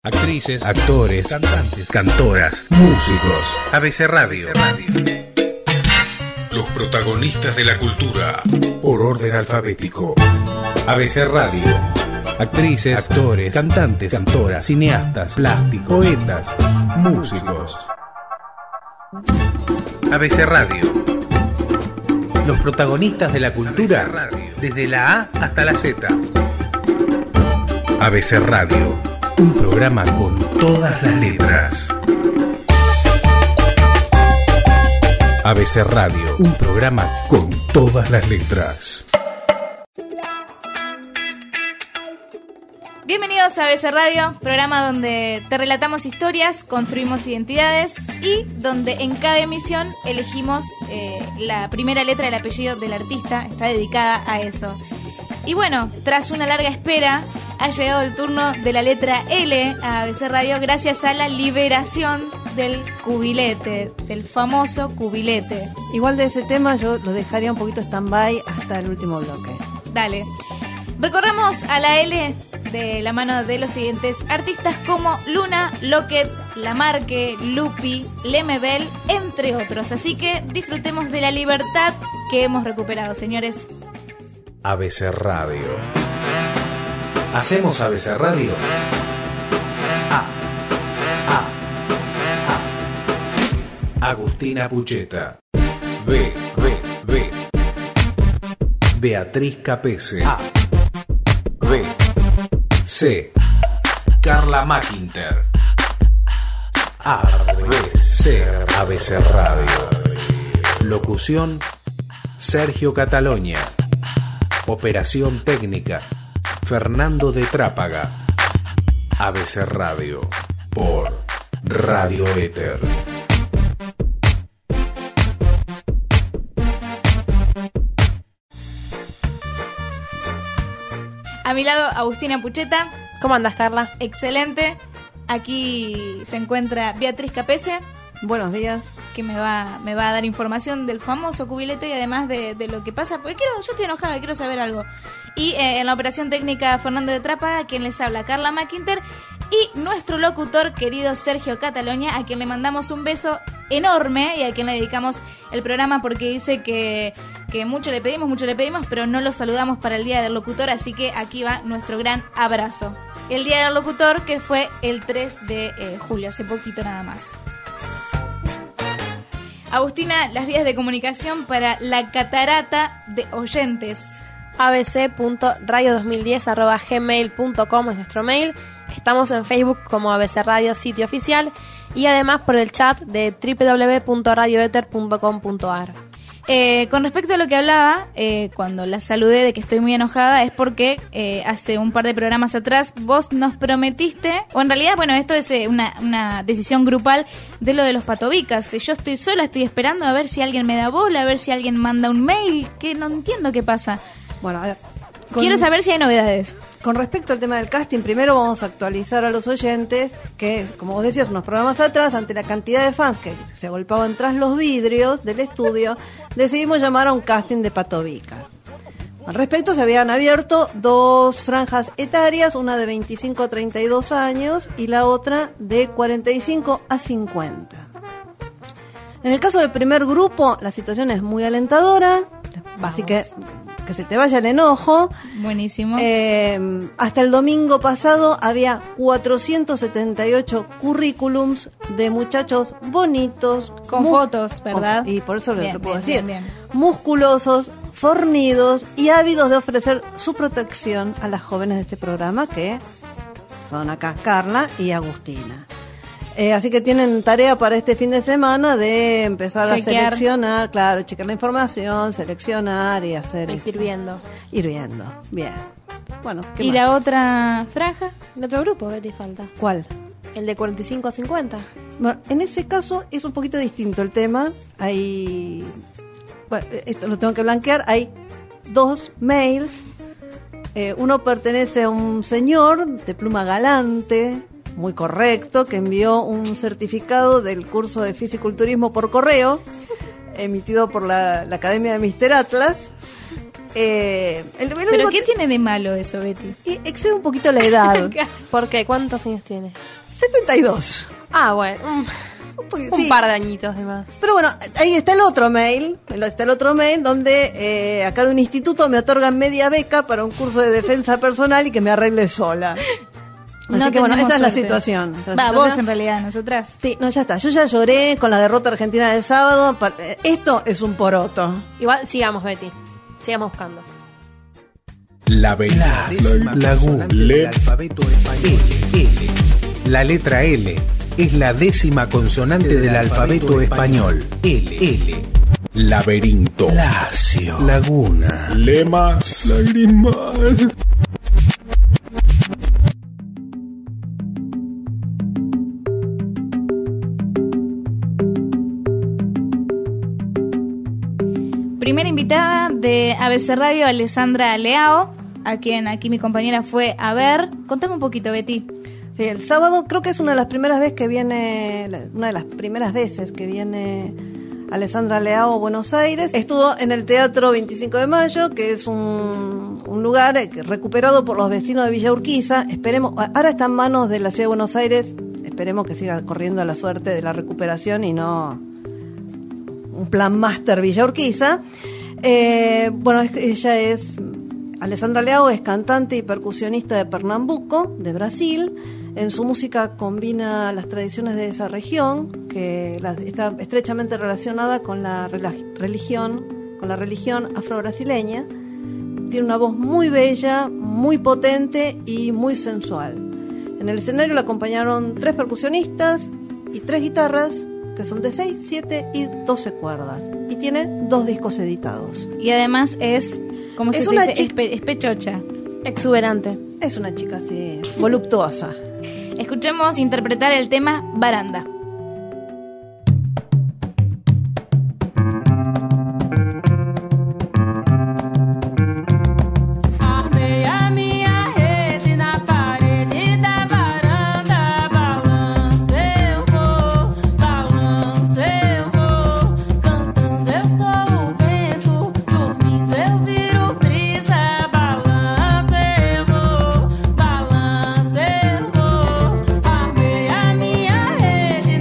actrices, actores, cantantes, cantoras, músicos. ABC Radio. Los protagonistas de la cultura por orden alfabético. ABC Radio. Actrices, actores, cantantes, cantoras, cineastas, plásticos, poetas, músicos. ABC Radio. Los protagonistas de la cultura desde la A hasta la Z. ABC Radio. Un programa con todas las letras. ABC Radio. Un programa con todas las letras. Bienvenidos a ABC Radio, programa donde te relatamos historias, construimos identidades y donde en cada emisión elegimos la primera letra del apellido del artista. Está dedicada a eso. Y bueno, tras una larga espera, ha llegado el turno de la letra L a ABC Radio gracias a la liberación del cubilete, del famoso cubilete. Igual de ese tema yo lo dejaría un poquito stand-by hasta el último bloque. Dale. Recorramos a la L de la mano de los siguientes artistas como Luna, Locket, Lamarque, Lupi, Lemebel, entre otros. Así que disfrutemos de la libertad que hemos recuperado, señores. ABC Radio. ¿Hacemos ABC Radio? Agustina Pucheta. B. Beatriz Capese. B. C. Carla Mackinter. ABC. ABC Radio. Locución: Sergio Catalonia. Operación técnica: Fernando de Trápaga. ABC Radio por Radio Éter. A mi lado, Agustina Pucheta. ¿Cómo andas, Carla? Excelente. Aquí se encuentra Beatriz Capese. Buenos días. Que me va a dar información del famoso cubilete y además de lo que pasa. Porque yo estoy enojada, quiero saber algo. Y en la operación técnica, Fernando de Trápaga, quien les habla, Carla Mackinter. Y nuestro locutor, querido Sergio Catalonia, a quien le mandamos un beso enorme y a quien le dedicamos el programa porque dice que mucho le pedimos, pero no lo saludamos para el Día del Locutor, así que aquí va nuestro gran abrazo. El Día del Locutor que fue el 3 de julio, hace poquito nada más. Agustina, las vías de comunicación para la catarata de oyentes. abc.radio2010@gmail.com es nuestro mail. Estamos en Facebook como ABC Radio Sitio Oficial y además por el chat de www.radioeter.com.ar. Con respecto a lo que hablaba, cuando la saludé de que estoy muy enojada, es porque hace un par de programas atrás vos nos prometiste, o en realidad, bueno, esto es una decisión grupal de lo de los patobicas. Yo estoy sola, estoy esperando a ver si alguien me da bola, a ver si alguien manda un mail, que no entiendo qué pasa. Bueno, a ver. Quiero saber si hay novedades. Con respecto al tema del casting, primero vamos a actualizar a los oyentes que, como vos decías, unos programas atrás, ante la cantidad de fans que se agolpaban tras los vidrios del estudio, decidimos llamar a un casting de patobicas. Al respecto, se habían abierto dos franjas etarias, una de 25 a 32 años y la otra de 45 a 50. En el caso del primer grupo, la situación es muy alentadora, así que se te vaya el enojo. Buenísimo. Hasta el domingo pasado había 478 currículums de muchachos bonitos. Con fotos, ¿verdad? Y por eso lo puedo decir. Bien. Musculosos, fornidos y ávidos de ofrecer su protección a las jóvenes de este programa, que son acá Carla y Agustina. Así que tienen tarea para este fin de semana de empezar a seleccionar, claro, chequear la información, seleccionar y hacer... Ir viendo. Bien. Bueno, ¿qué ¿Y más? la otra franja? El otro grupo, ¿qué te falta? ¿Cuál? El de 45 a 50. Bueno, en ese caso es un poquito distinto el tema. Hay... Bueno, esto lo tengo que blanquear. Hay dos mails. Uno pertenece a un señor de pluma galante, muy correcto, que envió un certificado del curso de fisiculturismo por correo, emitido por la Academia de Mr. Atlas. ¿Pero qué tiene de malo eso, Betty? Excede un poquito la edad. ¿Por qué? ¿Cuántos años tiene? 72. Ah, bueno. Un par de añitos de más. Pero bueno, ahí está el otro mail. Está el otro mail donde acá de un instituto me otorgan media beca para un curso de defensa personal y que me arregle sola. Así que bueno, esta es la situación. Vos en realidad, nosotras. Sí, no, ya está. Yo ya lloré con la derrota argentina del sábado. Esto es un poroto. Igual, sigamos, Betty. Sigamos buscando. Laguna. El alfabeto español. L. La letra L es la 10ª consonante del alfabeto español. L. Laberinto. Lacio. Laguna. Lemas. Lagrimal. Primera invitada de ABC Radio, Alessandra Leao, a quien aquí mi compañera fue a ver. Contame un poquito, Betty. Sí, el sábado creo que es una de las primeras veces que viene Alessandra Leao a Buenos Aires. Estuvo en el Teatro 25 de Mayo, que es un lugar recuperado por los vecinos de Villa Urquiza. Esperemos, ahora está en manos de la Ciudad de Buenos Aires, esperemos que siga corriendo la suerte de la recuperación y no un plan máster Villa Urquiza. Alessandra Leao es cantante y percusionista de Pernambuco, de Brasil. En su música combina las tradiciones de esa región, que está estrechamente relacionada con la religión afro-brasileña. Tiene una voz muy bella, muy potente y muy sensual. En el escenario la acompañaron 3 percusionistas y 3 guitarras, que son de 6, 7 y 12 cuerdas. Y tiene 2 discos editados. Y además es, como se dice, es pechocha. Exuberante. Es una chica así, voluptuosa. Escuchemos interpretar el tema Baranda. Rede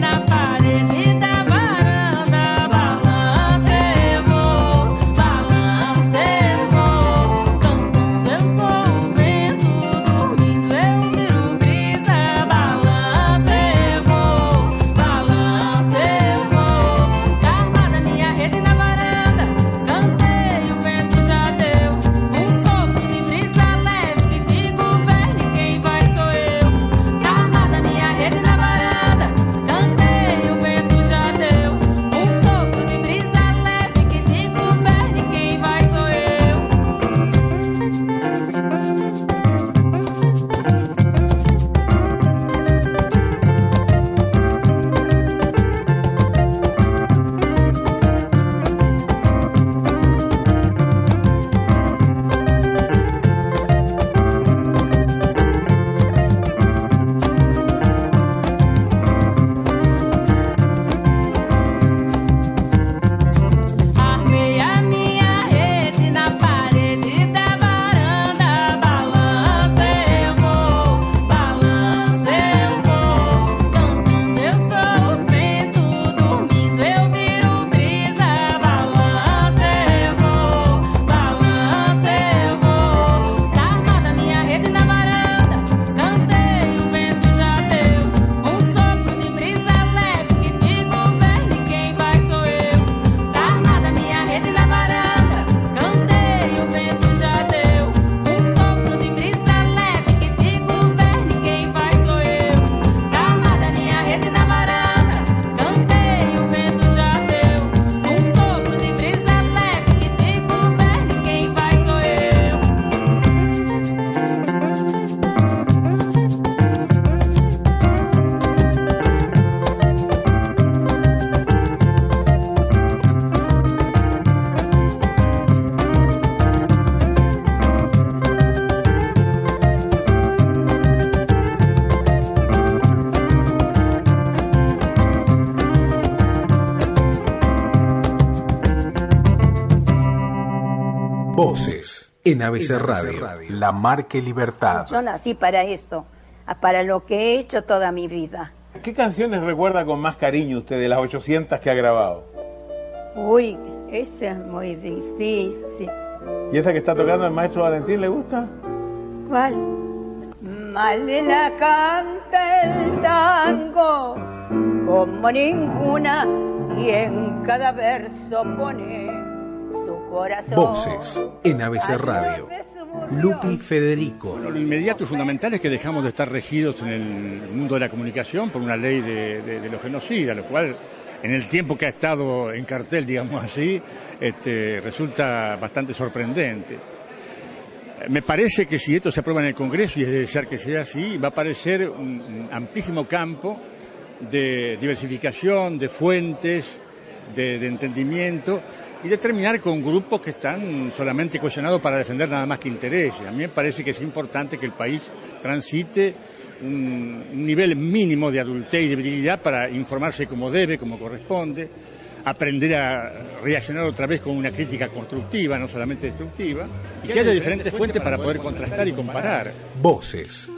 en ABC Radio, La Marque Libertad. Yo nací para esto, para lo que he hecho toda mi vida. ¿Qué canciones recuerda con más cariño usted de las 800 que ha grabado? Uy, esa es muy difícil. ¿Y esta que está tocando el maestro Valentín le gusta? ¿Cuál? Malena canta el tango como ninguna y en cada verso pone su corazón. Voces en ABC Radio. Lupi Federico. Bueno, lo inmediato y fundamental es que dejamos de estar regidos en el mundo de la comunicación por una ley de los genocidas, lo cual en el tiempo que ha estado en cartel, digamos así, resulta bastante sorprendente. Me parece que si esto se aprueba en el Congreso, y es de desear que sea así, va a aparecer un amplísimo campo de diversificación, de fuentes, de entendimiento, y de terminar con grupos que están solamente cohesionados para defender nada más que intereses. A mí me parece que es importante que el país transite un nivel mínimo de adultez y de virilidad para informarse como debe, como corresponde, aprender a reaccionar otra vez con una crítica constructiva, no solamente destructiva, y que haya diferentes fuentes para poder contrastar y comparar. Voces.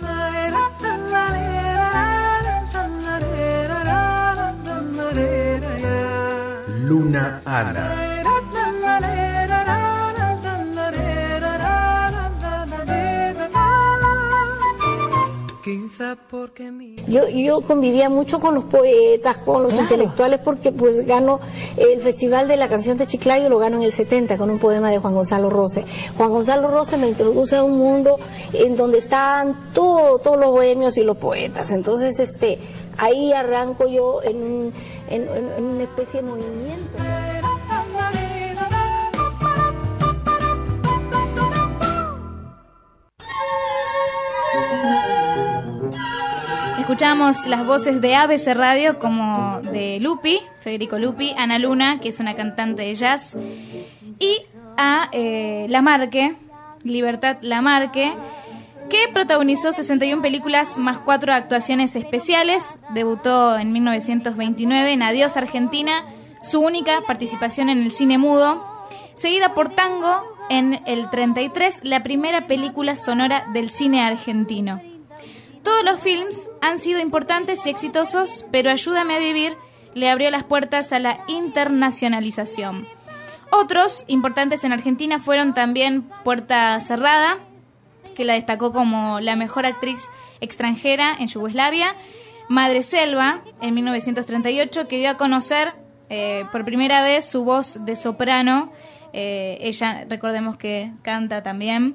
Luna Ana. Yo convivía mucho con los poetas, con los intelectuales, porque pues ganó el Festival de la Canción de Chiclayo, lo ganó en el 70 con un poema de Juan Gonzalo Rose. Juan Gonzalo Rose me introduce a un mundo en donde están todos los bohemios y los poetas. Entonces ahí arranco yo en una especie de movimiento. Escuchamos las voces de ABC Radio, como de Lupi, Federico Lupi, Ana Luna, que es una cantante de jazz, y a Lamarque, Libertad Lamarque, que protagonizó 61 películas más 4 actuaciones especiales. Debutó en 1929 en Adiós Argentina, su única participación en el cine mudo, seguida por Tango en el 33, la primera película sonora del cine argentino. Todos los films han sido importantes y exitosos, pero Ayúdame a vivir le abrió las puertas a la internacionalización. Otros importantes en Argentina fueron también Puerta Cerrada, que la destacó como la mejor actriz extranjera en Yugoslavia, Madre Selva, en 1938, que dio a conocer por primera vez su voz de soprano. Ella, recordemos que canta también.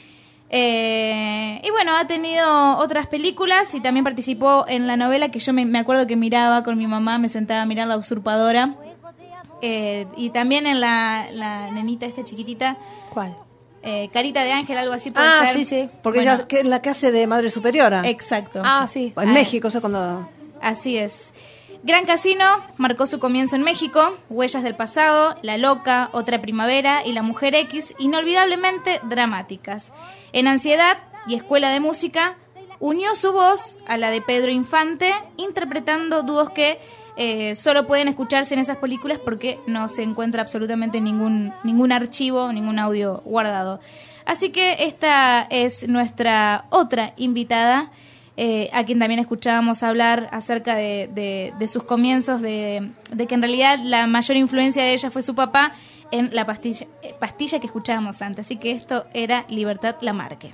Y bueno, ha tenido otras películas y también participó en la novela que yo me acuerdo que miraba con mi mamá, me sentaba a mirar La Usurpadora, y también en la nenita esta chiquitita. ¿Cuál? Carita de Ángel, algo así puede ser. Sí. Porque bueno, ella que es la que hace de Madre Superiora. Exacto. Sí. En México, eso cuando... Así es. Gran Casino marcó su comienzo en México, Huellas del Pasado, La Loca, Otra Primavera y La Mujer X, inolvidablemente dramáticas. En Ansiedad y Escuela de Música, unió su voz a la de Pedro Infante, interpretando dúos que solo pueden escucharse en esas películas porque no se encuentra absolutamente ningún archivo, ningún audio guardado. Así que esta es nuestra otra invitada, a quien también escuchábamos hablar acerca de sus comienzos, de que en realidad la mayor influencia de ella fue su papá en la pastilla que escuchábamos antes. Así que esto era Libertad Lamarque.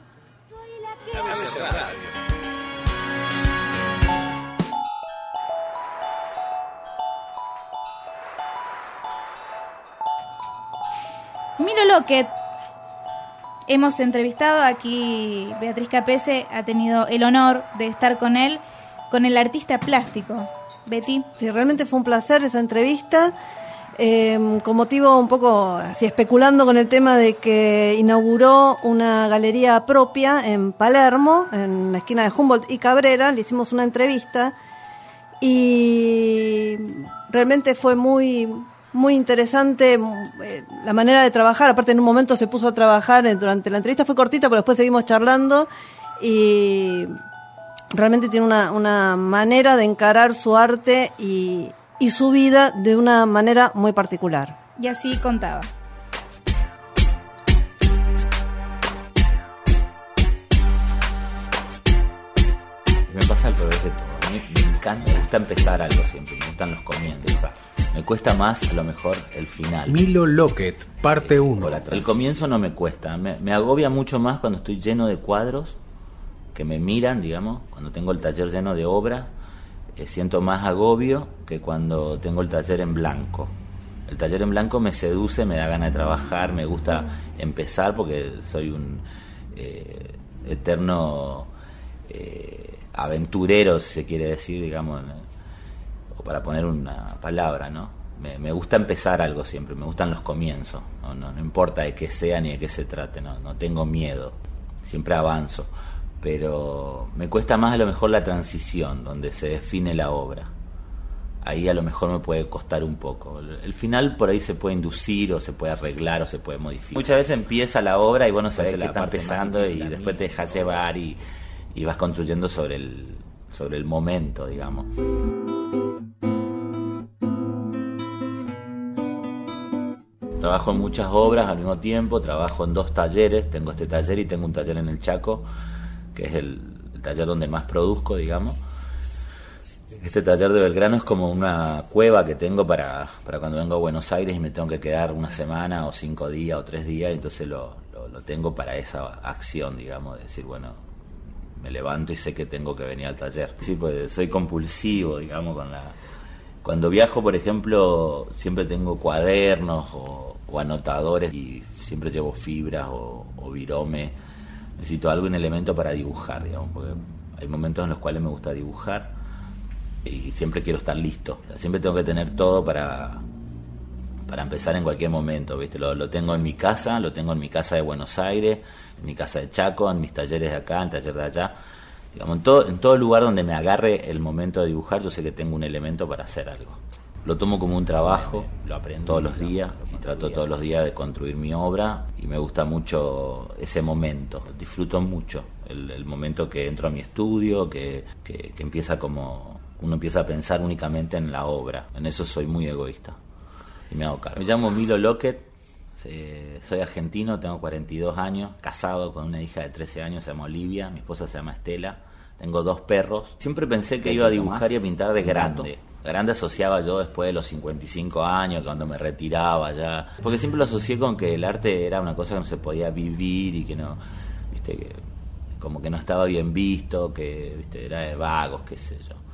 Miro Lockett. Hemos entrevistado aquí, Beatriz Capese ha tenido el honor de estar con él, con el artista plástico. Betty. Sí, realmente fue un placer esa entrevista, con motivo un poco así especulando con el tema de que inauguró una galería propia en Palermo, en la esquina de Humboldt y Cabrera. Le hicimos una entrevista y realmente fue muy interesante la manera de trabajar. Aparte, en un momento se puso a trabajar durante la entrevista, fue cortita, pero después seguimos charlando y realmente tiene una manera de encarar su arte y su vida de una manera muy particular. Y así contaba. mí me gusta empezar algo siempre, me gustan los comienzos. Me cuesta más, a lo mejor, el final. Milo Lockett, parte 1. El comienzo no me cuesta, me agobia mucho más cuando estoy lleno de cuadros que me miran, digamos, cuando tengo el taller lleno de obras, siento más agobio que cuando tengo el taller en blanco. El taller en blanco me seduce, me da ganas de trabajar, me gusta empezar porque soy un eterno aventurero, si se quiere decir, digamos, o para poner una palabra, ¿no? Me gusta empezar algo siempre, me gustan los comienzos, no importa de qué sea ni de qué se trate, no tengo miedo, siempre avanzo, pero me cuesta más a lo mejor la transición, donde se define la obra. Ahí a lo mejor me puede costar un poco. El final por ahí se puede inducir o se puede arreglar o se puede modificar. Muchas veces empieza la obra y bueno, sabes que está empezando y después te dejas llevar y vas construyendo sobre el momento, digamos. Trabajo en muchas obras al mismo tiempo, trabajo en 2 talleres, tengo este taller y tengo un taller en el Chaco, que es el taller donde más produzco, digamos. Este taller de Belgrano es como una cueva que tengo para cuando vengo a Buenos Aires y me tengo que quedar una semana o 5 días o 3 días, entonces lo tengo para esa acción, digamos, de decir, bueno, me levanto y sé que tengo que venir al taller. Sí, pues soy compulsivo, digamos, cuando viajo, por ejemplo, siempre tengo cuadernos o anotadores y siempre llevo fibras o virome. Necesito un elemento para dibujar, digamos, porque hay momentos en los cuales me gusta dibujar y siempre quiero estar listo. O sea, siempre tengo que tener todo para empezar en cualquier momento, ¿viste? Lo tengo en mi casa, lo tengo en mi casa de Buenos Aires, en mi casa de Chaco, en mis talleres de acá, en el taller de allá. Digamos, en todo lugar donde me agarre el momento de dibujar, yo sé que tengo un elemento para hacer algo. Lo tomo como un trabajo, lo aprendo todos los días y trato todos los días de construir mi obra y me gusta mucho ese momento, disfruto mucho el momento que entro a mi estudio, que empieza como uno empieza a pensar únicamente en la obra. En eso soy muy egoísta y me hago cargo. Me llamo Milo Lockett, soy argentino, tengo 42 años, casado con una hija de 13 años, se llama Olivia, mi esposa se llama Estela, tengo 2 perros. Siempre pensé que iba a dibujar y a pintar de grande. Grande asociaba yo después de los 55 años, cuando me retiraba ya, porque siempre lo asocié con que el arte era una cosa que no se podía vivir y que no, viste, que como que no estaba bien visto, que viste, era de vagos, qué sé yo,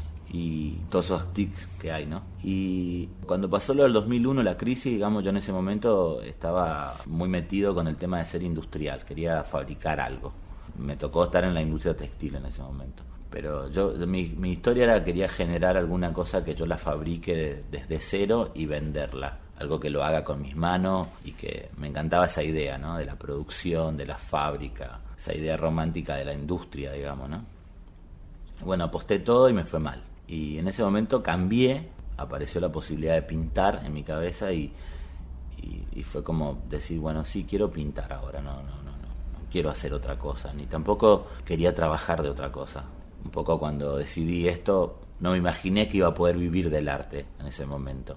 y todos esos tics que hay, ¿no? Y cuando pasó lo del 2001, la crisis, digamos, yo en ese momento estaba muy metido con el tema de ser industrial, quería fabricar algo. Me tocó estar en la industria textil en ese momento. Pero mi historia era quería generar alguna cosa que yo la fabrique desde cero y venderla, algo que lo haga con mis manos, y que me encantaba esa idea, ¿no? De la producción, de la fábrica, esa idea romántica de la industria, digamos, ¿no? Bueno, aposté todo y me fue mal. Y en ese momento cambié, apareció la posibilidad de pintar en mi cabeza y fue como decir, bueno, sí, quiero pintar ahora, no quiero hacer otra cosa, ni tampoco quería trabajar de otra cosa. Un poco cuando decidí esto, no me imaginé que iba a poder vivir del arte en ese momento.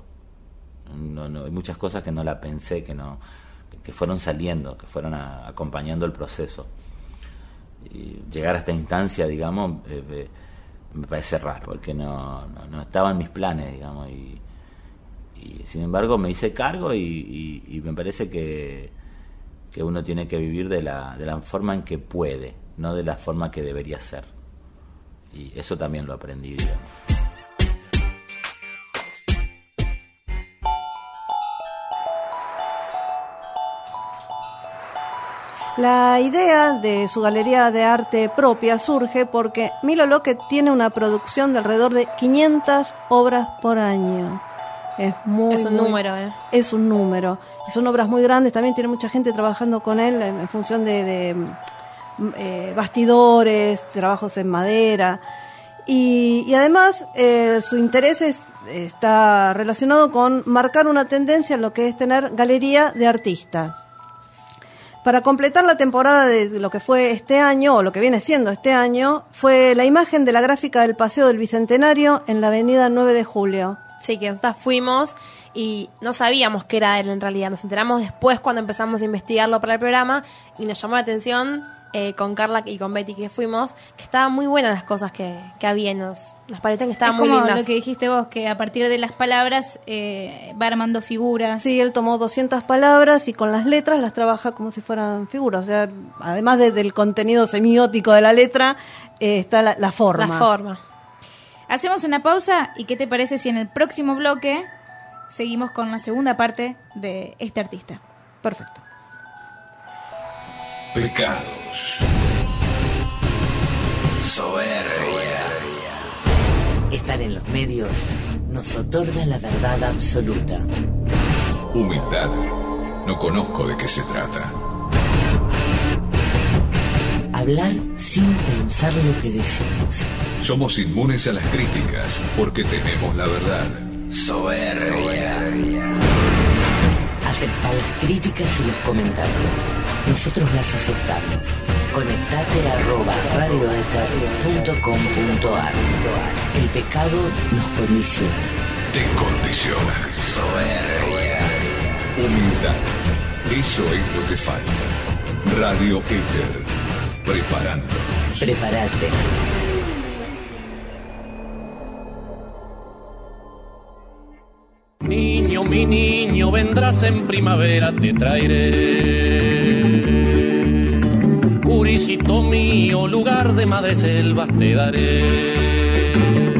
No, hay muchas cosas que no la pensé, que fueron saliendo, que fueron acompañando el proceso. Y llegar a esta instancia, digamos, me parece raro, porque no estaba en mis planes, digamos, y sin embargo me hice cargo y me parece que uno tiene que vivir de la forma en que puede, no de la forma que debería ser. Y eso también lo aprendí, digamos. La idea de su galería de arte propia surge porque Milo Lockett tiene una producción de alrededor de 500 obras por año. Es un número, Es un número. Y son obras muy grandes, también tiene mucha gente trabajando con él en función de bastidores, trabajos en madera. Y además su interés está relacionado con marcar una tendencia en lo que es tener galería de artista. Para completar la temporada de lo que fue este año, o lo que viene siendo este año, fue la imagen de la gráfica del Paseo del Bicentenario en la avenida 9 de Julio. Sí, que nosotros fuimos y no sabíamos qué era él en realidad. Nos enteramos después cuando empezamos a investigarlo para el programa y nos llamó la atención con Carla y con Betty que fuimos, que estaban muy buenas las cosas que había, nos parecían que estaban es muy como lindas. lo que dijiste vos, que a partir de las palabras va armando figuras. Sí, él tomó 200 palabras y con las letras las trabaja como si fueran figuras. O sea, además del contenido semiótico de la letra, está la forma. La forma. Hacemos una pausa y ¿qué te parece si en el próximo bloque seguimos con la segunda parte de este artista? Perfecto. Pecados. Soberbia. Estar en los medios nos otorga la verdad absoluta. Humildad. No conozco de qué se trata. Hablar sin pensar lo que decimos. Somos inmunes a las críticas porque tenemos la verdad. Soberbia. Acepta las críticas y los comentarios. Nosotros las aceptamos. Conectate a @radioether.com.ar. El pecado nos condiciona. Te condiciona. Soberbia. Humildad. Eso es lo que falta. Radio Ether. Preparándonos. Prepárate. Niño, mi niño, vendrás en primavera, te traeré. Purisito mío, lugar de madre selvas te daré.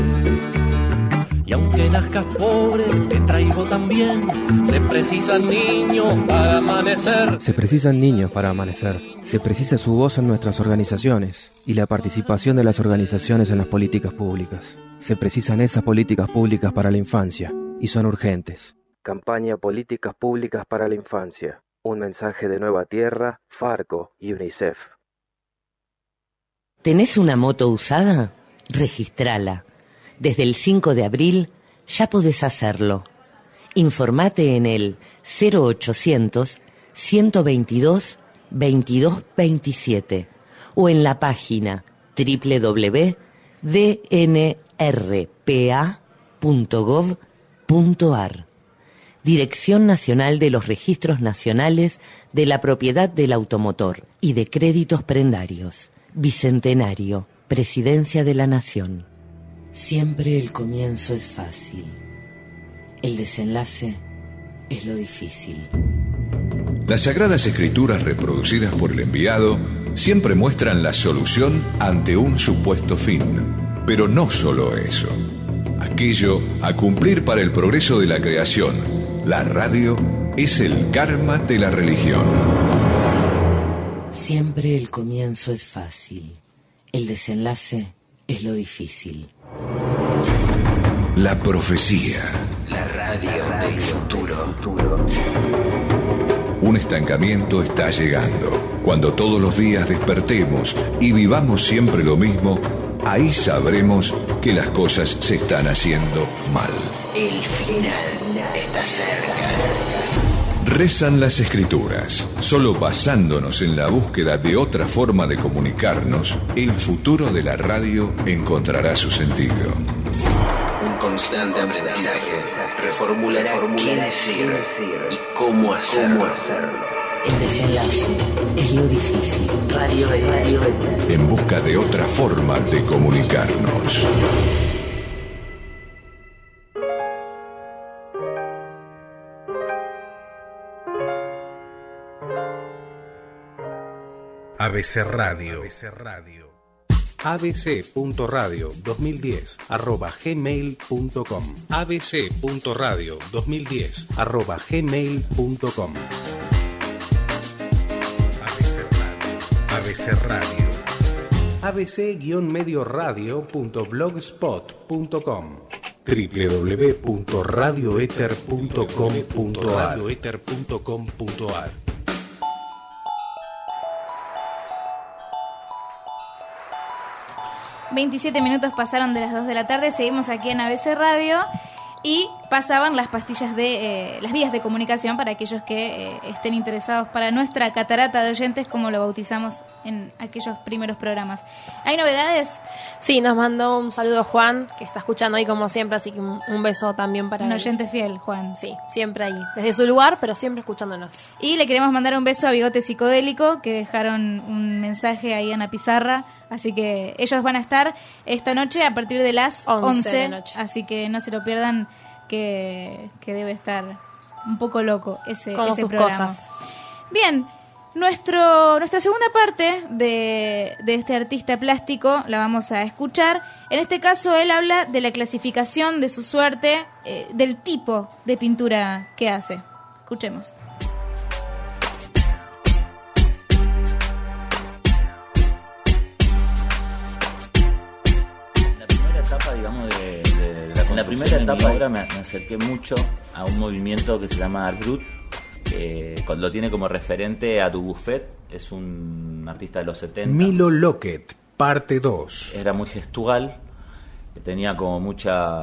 Y aunque nazcas pobre, te traigo también. Se precisan niños para amanecer. Se precisan niños para amanecer. Se precisa su voz en nuestras organizaciones y la participación de las organizaciones en las políticas públicas. Se precisan esas políticas públicas para la infancia. Y son urgentes. Campaña Políticas Públicas para la Infancia. Un mensaje de Nueva Tierra, Farco y UNICEF. ¿Tenés una moto usada? Registrala. Desde el 5 de abril ya podés hacerlo. Informate en el 0800-122-2227 o en la página www.dnrpa.gov.ar. Dirección Nacional de los Registros Nacionales de la Propiedad del Automotor y de Créditos Prendarios. Bicentenario, Presidencia de la Nación. Siempre el comienzo es fácil. El desenlace es lo difícil. Las Sagradas Escrituras reproducidas por el enviado siempre muestran la solución ante un supuesto fin. Pero no solo eso. Aquello a cumplir para el progreso de la creación. La radio es el karma de la religión. Siempre el comienzo es fácil. El desenlace es lo difícil. La profecía. La radio del futuro. Un estancamiento está llegando. Cuando todos los días despertemos y vivamos siempre lo mismo, ahí sabremos que las cosas se están haciendo mal. El final está cerca. Rezan las Escrituras. Solo basándonos en la búsqueda de otra forma de comunicarnos, el futuro de la radio encontrará su sentido. Un constante aprendizaje reformulará qué decir y cómo hacerlo. El desenlace es lo difícil. Radio. En busca de otra forma de comunicarnos. ABC Radio. abc.radio2010@gmail.com. abc.radio2010@gmail.com. ABC Radio. abc-medioradio.blogspot.com. www.radioether.com.ar. 27 minutos pasaron de las 2 de la tarde, seguimos aquí en ABC Radio y pasaban las pastillas de las vías de comunicación para aquellos que estén interesados, para nuestra catarata de oyentes, como lo bautizamos en aquellos primeros programas. ¿Hay novedades? Sí, nos mandó un saludo Juan, que está escuchando ahí como siempre, así que un beso también para un él. oyente fiel, Juan. Sí, siempre ahí, desde su lugar, pero siempre escuchándonos. Y le queremos mandar un beso a Bigote Psicodélico, que dejaron un mensaje ahí en la pizarra. Así que ellos van a estar esta noche a partir de las 11 de la noche. Así que no se lo pierdan, que debe estar un poco loco ese sus programa. Cosas. Bien, nuestra segunda parte de este artista plástico la vamos a escuchar. En este caso él habla de la clasificación de su suerte, del tipo de pintura que hace. Escuchemos. En la primera etapa ahora me acerqué mucho a un movimiento que se llama Art Brut, que lo tiene como referente a Dubuffet, es un artista de los 70. Milo Lockett, parte 2. Era muy gestual, tenía como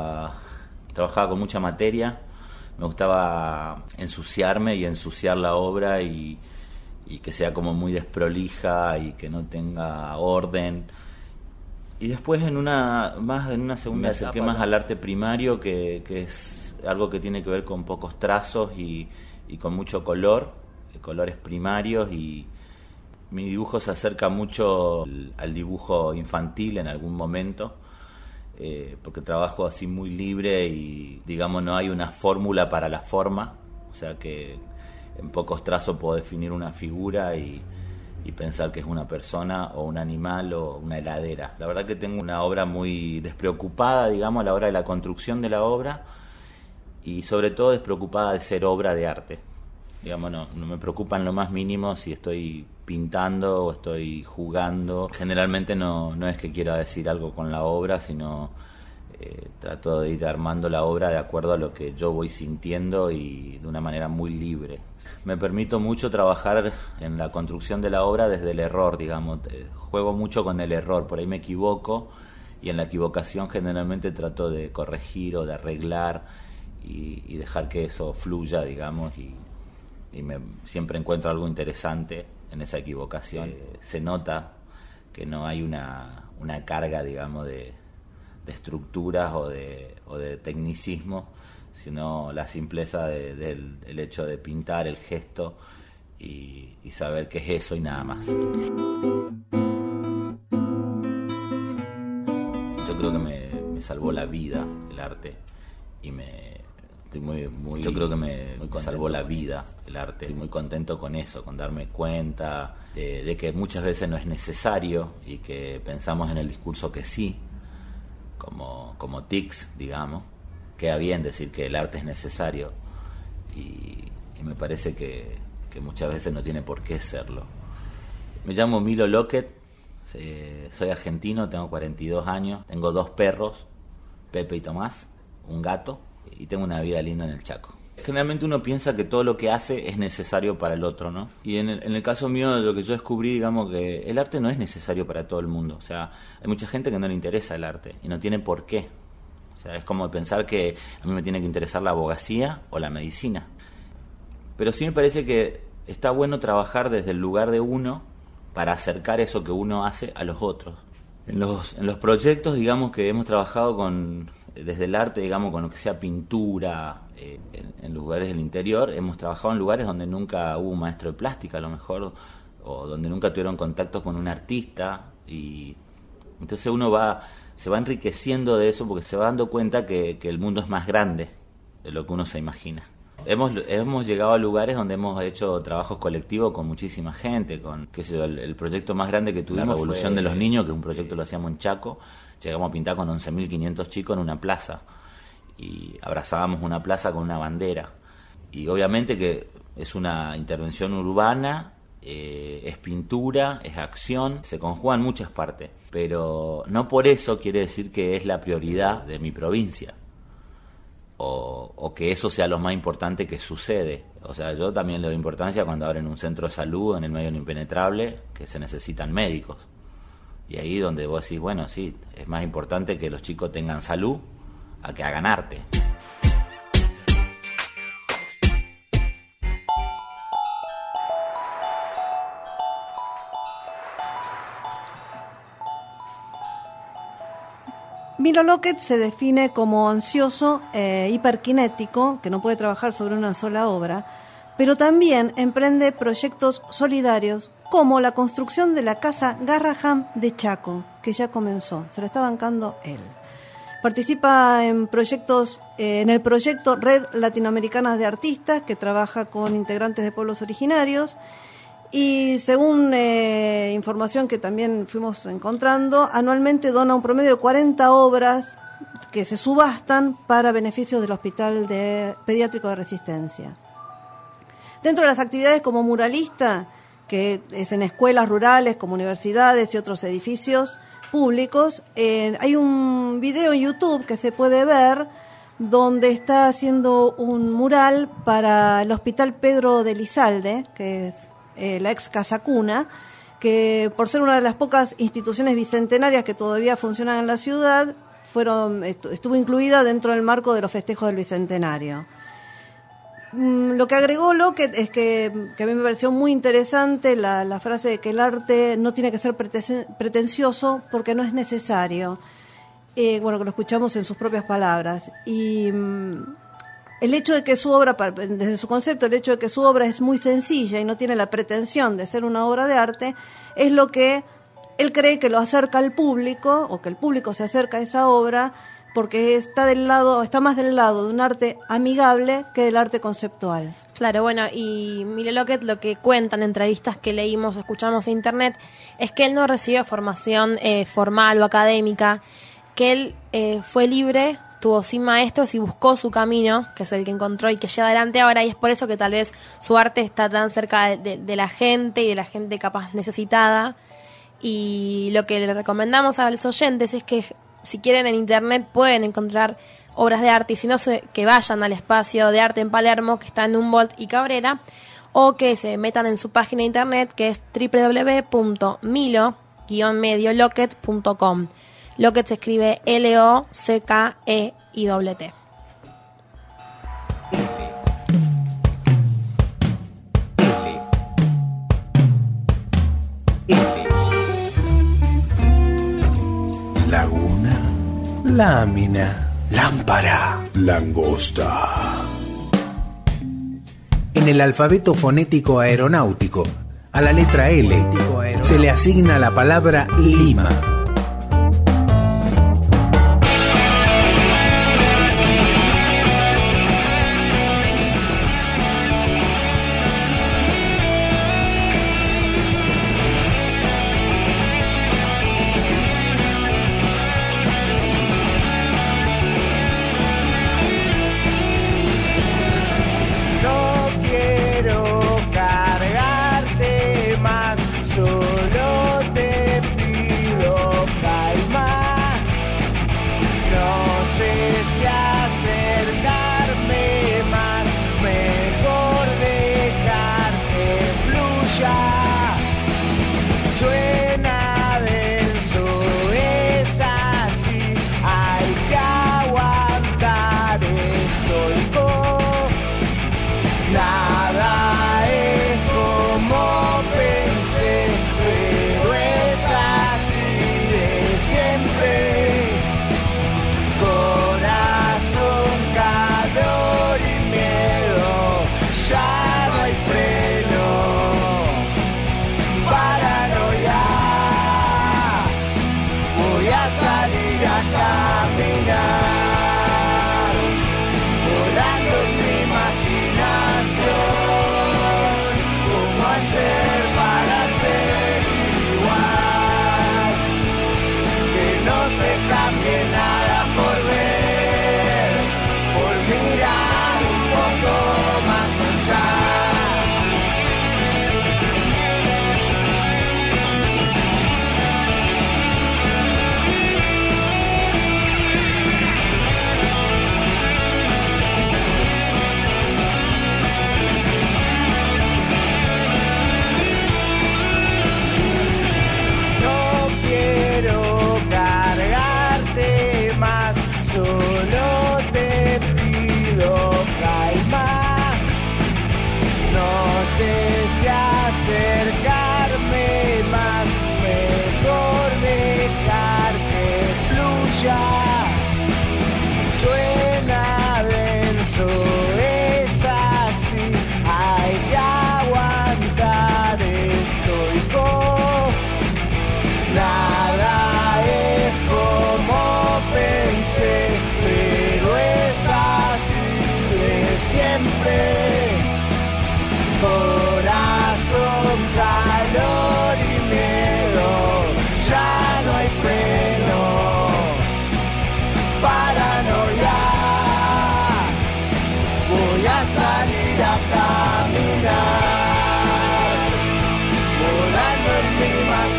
trabajaba con mucha materia, me gustaba ensuciarme y ensuciar la obra y que sea como muy desprolija y que no tenga orden. Y después en una segunda acerqué más al arte primario, que es algo que tiene que ver con pocos trazos y con mucho colores primarios, y mi dibujo se acerca mucho al dibujo infantil en algún momento, porque trabajo así muy libre y digamos no hay una fórmula para la forma, o sea que en pocos trazos puedo definir una figura y pensar que es una persona o un animal o una heladera. La verdad que tengo una obra muy despreocupada, digamos, a la hora de la construcción de la obra, y sobre todo despreocupada de ser obra de arte. Digamos, no me preocupa en lo más mínimo si estoy pintando o estoy jugando. Generalmente no es que quiera decir algo con la obra, sino trato de ir armando la obra de acuerdo a lo que yo voy sintiendo y de una manera muy libre. Me permito mucho trabajar en la construcción de la obra desde el error, digamos. Juego mucho con el error, por ahí me equivoco y en la equivocación generalmente trato de corregir o de arreglar y dejar que eso fluya, digamos, y siempre encuentro algo interesante en esa equivocación. Se nota que no hay una carga, digamos, de estructuras o de tecnicismo, sino la simpleza del hecho de pintar, el gesto y saber qué es eso y nada más. Yo creo que me salvó la vida el arte y yo creo que me salvó la vida el arte. Estoy muy contento con eso, con darme cuenta de que muchas veces no es necesario y que pensamos en el discurso que sí, como tics, digamos. Queda bien decir que el arte es necesario y me parece que muchas veces no tiene por qué serlo. Me llamo Milo Lockett, soy argentino, tengo 42 años, tengo 2 perros, Pepe y Tomás, un gato, y tengo una vida linda en el Chaco. Generalmente uno piensa que todo lo que hace es necesario para el otro, ¿no? Y en el caso mío, lo que yo descubrí, digamos, que el arte no es necesario para todo el mundo. O sea, hay mucha gente que no le interesa el arte y no tiene por qué. O sea, es como pensar que a mí me tiene que interesar la abogacía o la medicina. Pero sí me parece que está bueno trabajar desde el lugar de uno para acercar eso que uno hace a los otros. En los proyectos, digamos, que hemos trabajado desde el arte, digamos, con lo que sea pintura, en lugares del interior, hemos trabajado en lugares donde nunca hubo un maestro de plástica, a lo mejor, o donde nunca tuvieron contactos con un artista, y entonces uno se va enriqueciendo de eso porque se va dando cuenta que el mundo es más grande de lo que uno se imagina. Hemos llegado a lugares donde hemos hecho trabajos colectivos con muchísima gente, con qué sé yo, el proyecto más grande que tuvimos, La Revolución de los Niños, que es un proyecto que lo hacíamos en Chaco. Llegamos a pintar con 11.500 chicos en una plaza y abrazábamos una plaza con una bandera, y obviamente que es una intervención urbana, es pintura, es acción, se conjugan muchas partes, pero no por eso quiere decir que es la prioridad de mi provincia o que eso sea lo más importante que sucede. O sea, yo también le doy importancia cuando abren un centro de salud en el medio del impenetrable, que se necesitan médicos. Y ahí donde vos decís, bueno, sí, es más importante que los chicos tengan salud a que hagan arte. Milo Lockett se define como ansioso e hiperkinético, que no puede trabajar sobre una sola obra, pero también emprende proyectos solidarios como la construcción de la Casa Garraham de Chaco, que ya comenzó, se la está bancando él. Participa en proyectos, en el proyecto Red Latinoamericana de Artistas, que trabaja con integrantes de pueblos originarios, y según información que también fuimos encontrando, anualmente dona un promedio de 40 obras que se subastan para beneficios del Hospital Pediátrico de Resistencia. Dentro de las actividades como muralista, que es en escuelas rurales, como universidades y otros edificios públicos, hay un video en YouTube que se puede ver donde está haciendo un mural para el Hospital Pedro de Lizalde, que es la ex Casa Cuna, que por ser una de las pocas instituciones bicentenarias que todavía funcionan en la ciudad, estuvo incluida dentro del marco de los festejos del Bicentenario. Lo que agregó Lockett es que a mí me pareció muy interesante la frase de que el arte no tiene que ser pretencioso porque no es necesario. Bueno, que lo escuchamos en sus propias palabras. Y el hecho de que su obra, desde su concepto, el hecho de que su obra es muy sencilla y no tiene la pretensión de ser una obra de arte, es lo que él cree que lo acerca al público, o que el público se acerca a esa obra, porque está más del lado de un arte amigable que del arte conceptual. Claro, bueno, y Milo Lockett lo que cuenta en entrevistas que leímos o escuchamos en internet es que él no recibió formación formal o académica, que él fue libre, tuvo sin maestros y buscó su camino, que es el que encontró y que lleva adelante ahora, y es por eso que tal vez su arte está tan cerca de la gente y de la gente capaz necesitada. Y lo que le recomendamos a los oyentes es que si quieren en internet pueden encontrar obras de arte, y si no, que vayan al espacio de arte en Palermo, que está en Humboldt y Cabrera, o que se metan en su página de internet, que es www.milo-lockett.com. Lockett se escribe L-O-C-K-E-Y-T. Laguna, lámina, lámpara, langosta. En el alfabeto fonético aeronáutico, a la letra L se le asigna la palabra Lima. Solo te pido fe, corazón, calor y miedo, ya no hay freno, paranoia, voy a salir a caminar, volando en mi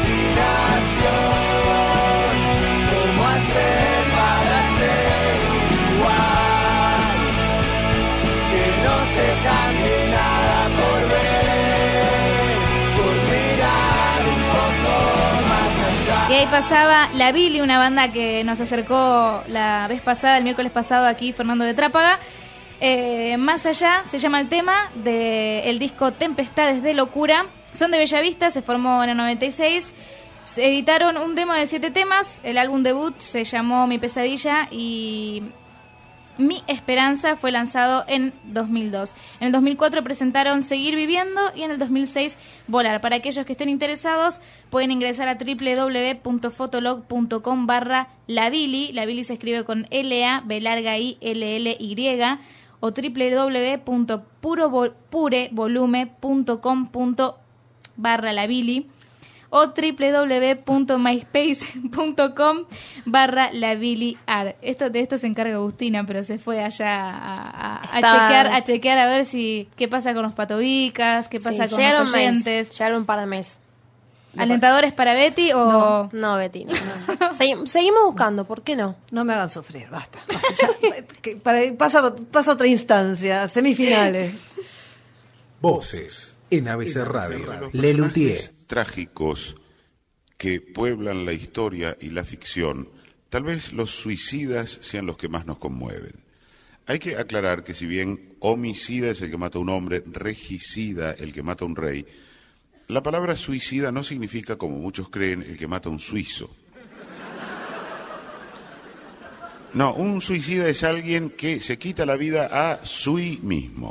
imaginación, cómo hacer para ser igual, que no se cambie nada por ver, por mirar un poco más allá. Y ahí pasaba La Billy, una banda que nos acercó la vez pasada, el miércoles pasado aquí, Fernando de Trápaga. Más allá se llama el tema del disco Tempestades de Locura. Son de Bellavista, se formó en el 96. Se editaron un demo de 7 temas. El álbum debut se llamó Mi Pesadilla y Mi Esperanza fue lanzado en 2002. En el 2004 presentaron Seguir Viviendo y en el 2006 Volar. Para aquellos que estén interesados pueden ingresar a www.fotolog.com/LaBilly. La Billy se escribe con L-A, B-I-L-L-Y, o www.purevolume.com./LaBilly o www.myspace.com/LaBillyArt. De esto se encarga Agustina, pero se fue allá a chequear a ver qué pasa con los patobicas, qué pasa con los oyentes. Llegaron un par de meses. ¿Alentadores para Betty o...? No, Betty, no. Seguimos buscando, ¿por qué no? No me hagan sufrir, basta. Pasa otra instancia, semifinales. Voces en ABC Radio. Le Luthier. Trágicos que pueblan la historia y la ficción, tal vez los suicidas sean los que más nos conmueven. Hay que aclarar que si bien homicida es el que mata a un hombre, regicida el que mata a un rey, la palabra suicida no significa, como muchos creen, el que mata a un suizo. No, un suicida es alguien que se quita la vida a sí mismo.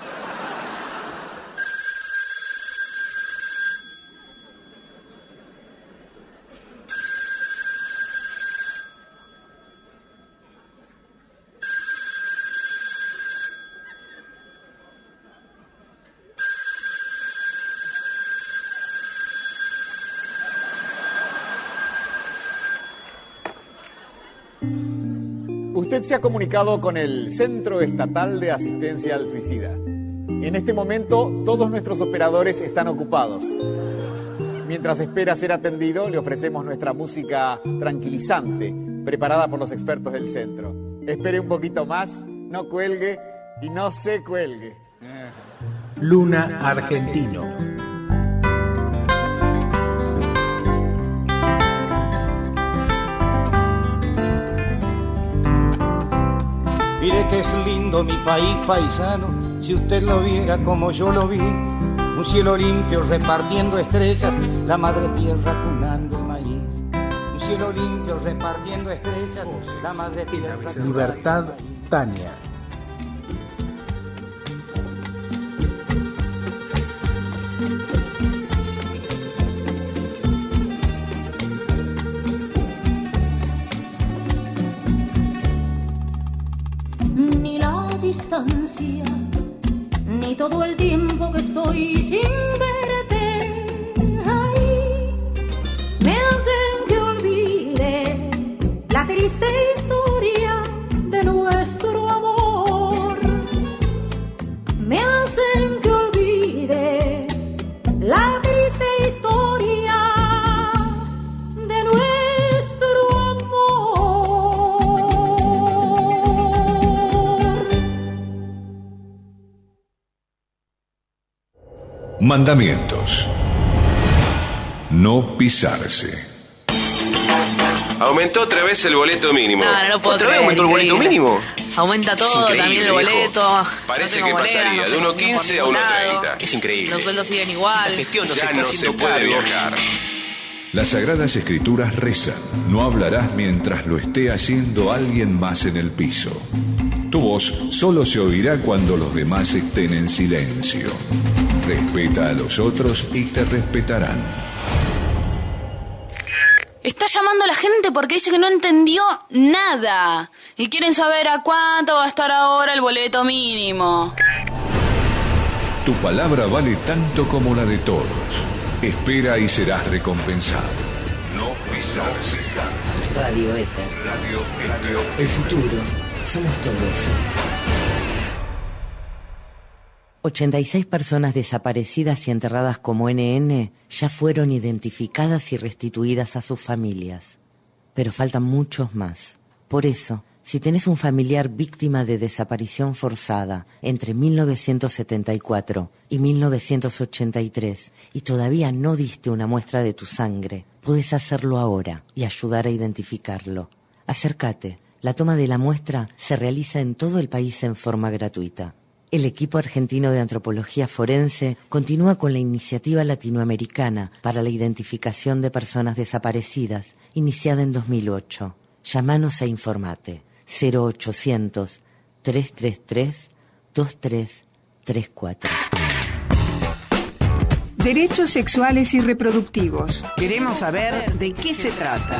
Usted se ha comunicado con el Centro Estatal de Asistencia al Suicida. En este momento, todos nuestros operadores están ocupados. Mientras espera ser atendido, le ofrecemos nuestra música tranquilizante, preparada por los expertos del centro. Espere un poquito más, no cuelgue y no se cuelgue. Luna Argentino. Mire que es lindo mi país paisano, si usted lo viera como yo lo vi. Un cielo limpio repartiendo estrellas, la madre tierra cunando el maíz. Un cielo limpio repartiendo estrellas, la madre tierra cunando el maíz. Libertad, Tania. Ni la distancia, ni todo el tiempo que estoy sin verte, ay, me hacen que olvide la triste historia de nuestro amor. Me hacen que olvide la triste historia de nuestro amor. Mandamientos. No pisarse. Aumentó otra vez el boleto mínimo. No lo puedo ¿Otra vez creer, aumentó el boleto increíble. mínimo? Aumenta todo, Increíble, también el viejo. boleto. Parece no que tengo pasaría monedas, de no sé 1.15 a por ningún 1.30. lado. Es increíble. Los sueldos siguen igual. Ya no se puede viajar. Las Sagradas Escrituras rezan: no hablarás mientras lo esté haciendo alguien más en el piso. Tu voz solo se oirá cuando los demás estén en silencio. Respeta a los otros y te respetarán. Está llamando a la gente porque dice que no entendió nada. Y quieren saber a cuánto va a estar ahora el boleto mínimo. Tu palabra vale tanto como la de todos. Espera y serás recompensado. No pisarse. Radio Éter. Radio Éter. El futuro somos todos. 86 personas desaparecidas y enterradas como NN ya fueron identificadas y restituidas a sus familias. Pero faltan muchos más. Por eso, si tenés un familiar víctima de desaparición forzada entre 1974 y 1983 y todavía no diste una muestra de tu sangre, podés hacerlo ahora y ayudar a identificarlo. Acércate. La toma de la muestra se realiza en todo el país en forma gratuita. El equipo argentino de antropología forense continúa con la iniciativa latinoamericana para la identificación de personas desaparecidas, iniciada en 2008. Llámanos e informate. 0800-333-2334. Derechos sexuales y reproductivos. Queremos saber de qué se trata.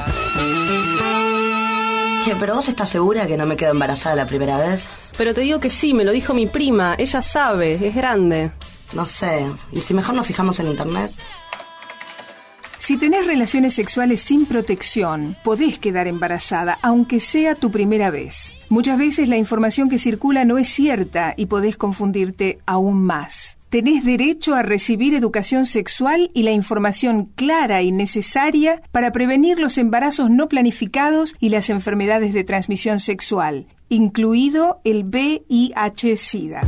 Che, pero vos estás segura que no me quedo embarazada la primera vez? Pero te digo que sí, me lo dijo mi prima. Ella sabe, es grande. No sé. ¿Y si mejor nos fijamos en internet? Si tenés relaciones sexuales sin protección, podés quedar embarazada, aunque sea tu primera vez. Muchas veces la información que circula no es cierta y podés confundirte aún más. Tenés derecho a recibir educación sexual y la información clara y necesaria para prevenir los embarazos no planificados y las enfermedades de transmisión sexual, incluido el VIH-Sida.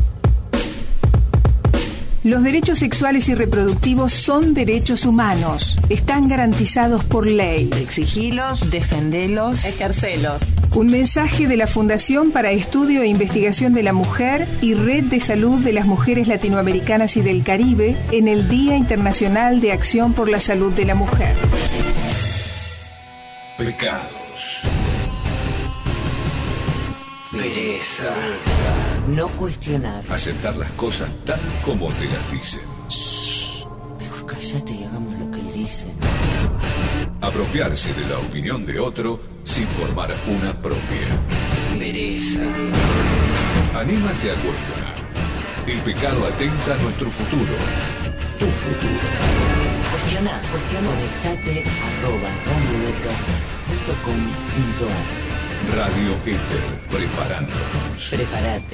Los derechos sexuales y reproductivos son derechos humanos. Están garantizados por ley. Exigilos, defendelos, ejercelos. Un mensaje de la Fundación para Estudio e Investigación de la Mujer y Red de Salud de las Mujeres Latinoamericanas y del Caribe en el Día Internacional de Acción por la Salud de la Mujer. Pecados. Pereza. No cuestionar. Aceptar las cosas tal como te las dicen. Mejor cállate y hagamos lo que él dice. Apropiarse de la opinión de otro sin formar una propia. Pereza. Anímate a cuestionar. El pecado atenta a nuestro futuro. Tu futuro. Cuestiona. Conectate @radioeter.com.ar. Radio Éter, preparándonos. Prepárate.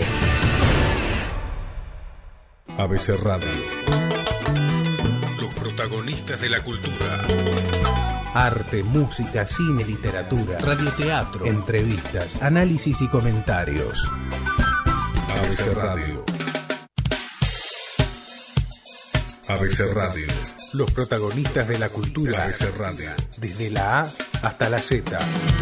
ABC Radio. Los protagonistas de la cultura. Arte, música, cine, literatura, radioteatro, entrevistas, análisis y comentarios. ABC Radio. ABC Radio. Los protagonistas de la cultura. ABC Radio. Desde la A hasta la Z.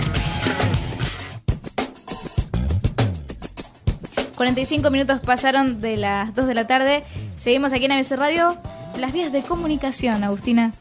45 minutos pasaron de las 2 de la tarde. Seguimos aquí en ABC Radio. Las vías de comunicación, Agustina.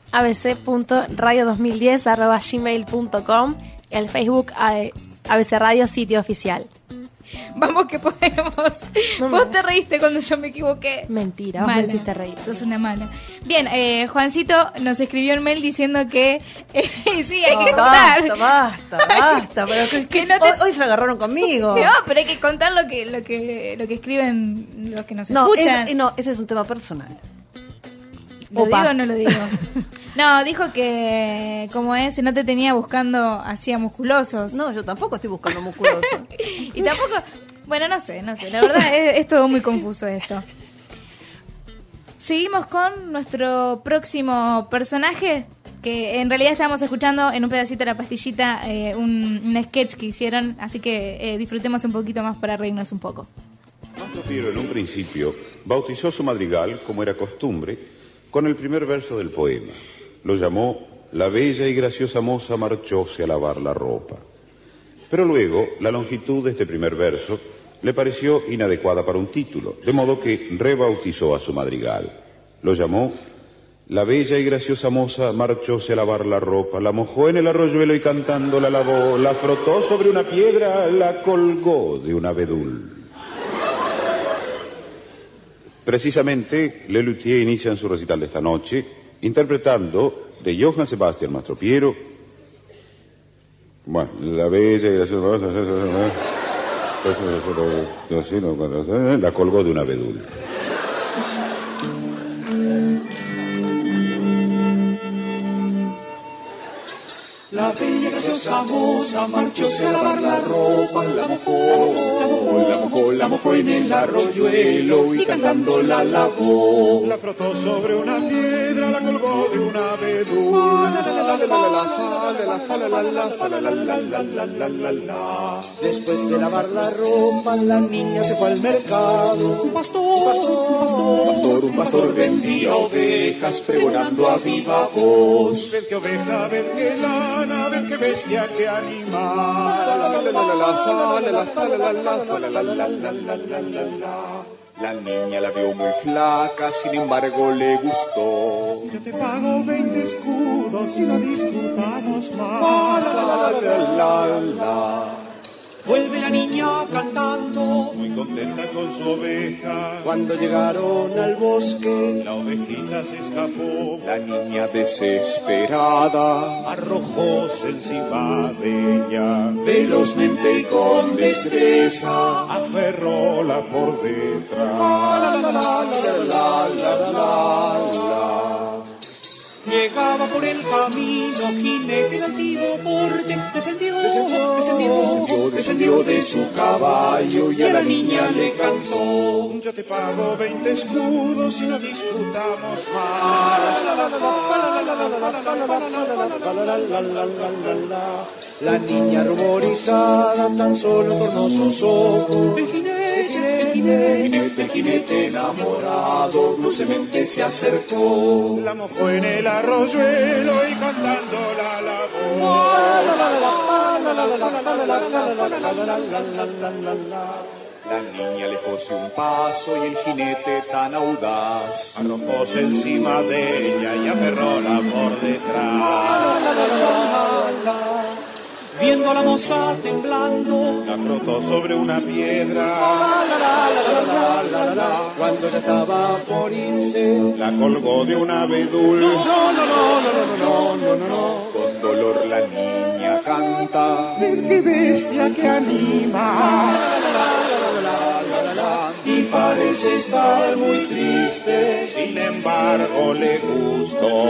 abc.radio2010@gmail.com. El Facebook ABC Radio Sitio Oficial. Vamos que podemos. Vos te reíste cuando yo me equivoqué. Mentira, vos mala. me hiciste reír. Sos una mala. Bien, Juancito nos escribió un mail diciendo que sí, hay que contar. Basta. Pero que no te... hoy se lo agarraron conmigo. No, pero hay que contar lo que escriben los que nos escuchan. Ese es un tema personal. ¿Lo digo o no lo digo? No, dijo que como no te tenía buscando así a musculosos. No, yo tampoco estoy buscando musculosos. Y tampoco, bueno, no sé, la verdad es todo muy confuso esto. Seguimos con nuestro próximo personaje, que en realidad estábamos escuchando en un pedacito de la pastillita un sketch que hicieron, así que disfrutemos un poquito más para reírnos un poco. Mastro Piero en un principio bautizó su madrigal, como era costumbre, con el primer verso del poema. Lo llamó La bella y graciosa moza marchóse a lavar la ropa. Pero luego la longitud de este primer verso le pareció inadecuada para un título, de modo que rebautizó a su madrigal. Lo llamó La bella y graciosa moza marchóse a lavar la ropa, la mojó en el arroyuelo y cantando la lavó, la frotó sobre una piedra, la colgó de un abedul. Precisamente, Lelutier inicia su recital de esta noche interpretando de Johann Sebastian Mastro Piero, bueno, La bella y graciosa la colgó de un abedul. La bella graciosa moza marchóse a lavar la ropa, la mojó en el arroyuelo y cantando la lavó. La frotó sobre una piedra, la colgó de un abedul. Después de lavar la ropa, la niña se fue al mercado. Un pastor vendía ovejas, pregonando a viva voz. Ved que oveja, ved que lana, ved que bestia, que animal. La niña la vio muy flaca, sin embargo le gustó. Yo te pago 20 escudos y no discutamos más. Vuelve la niña cantando, muy contenta con su oveja. Cuando llegaron al bosque, la ovejita se escapó. La niña desesperada arrojóse encima de ella. Velozmente y con destreza aferróla por detrás. Llegaba por el camino, jinete de altivo porte, descendió de su caballo y a la niña le cantó. Yo te pago 20 escudos y no discutamos más. La niña ruborizada tan solo tornó sus ojos. El jinete enamorado dulcemente se acercó. La mojó en el arroyuelo y cantando la lavó. La niña alejóse un paso y el jinete tan audaz arrojóse encima de ella y aferróla por detrás. Viendo a la moza temblando, la frotó sobre una piedra. Cuando ya estaba por irse, la colgó de un abedul. Con dolor la niña canta. Ver qué bestia que anima. Y parece estar muy triste, sin embargo le gustó.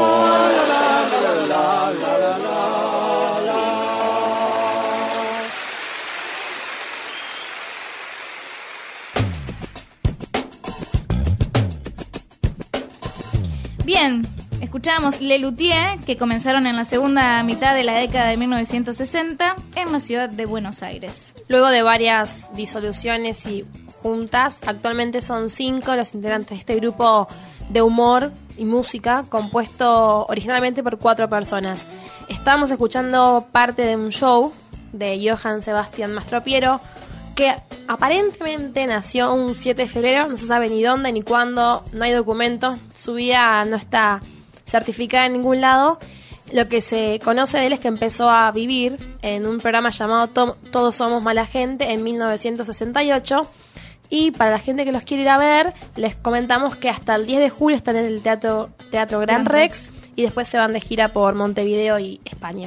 Bien, escuchamos Le Luthier, que comenzaron en la segunda mitad de la década de 1960 en la ciudad de Buenos Aires. Luego de varias disoluciones y juntas, actualmente son 5 los integrantes de este grupo de humor y música, compuesto originalmente por 4 personas. Estamos escuchando parte de un show de Johann Sebastian Mastropiero, que aparentemente nació un 7 de febrero, no se sabe ni dónde ni cuándo, no hay documentos, su vida no está certificada en ningún lado. Lo que se conoce de él es que empezó a vivir en un programa llamado Todos Somos Mala Gente en 1968, y para la gente que los quiere ir a ver, les comentamos que hasta el 10 de julio están en el Teatro Gran Rex, y después se van de gira por Montevideo y España.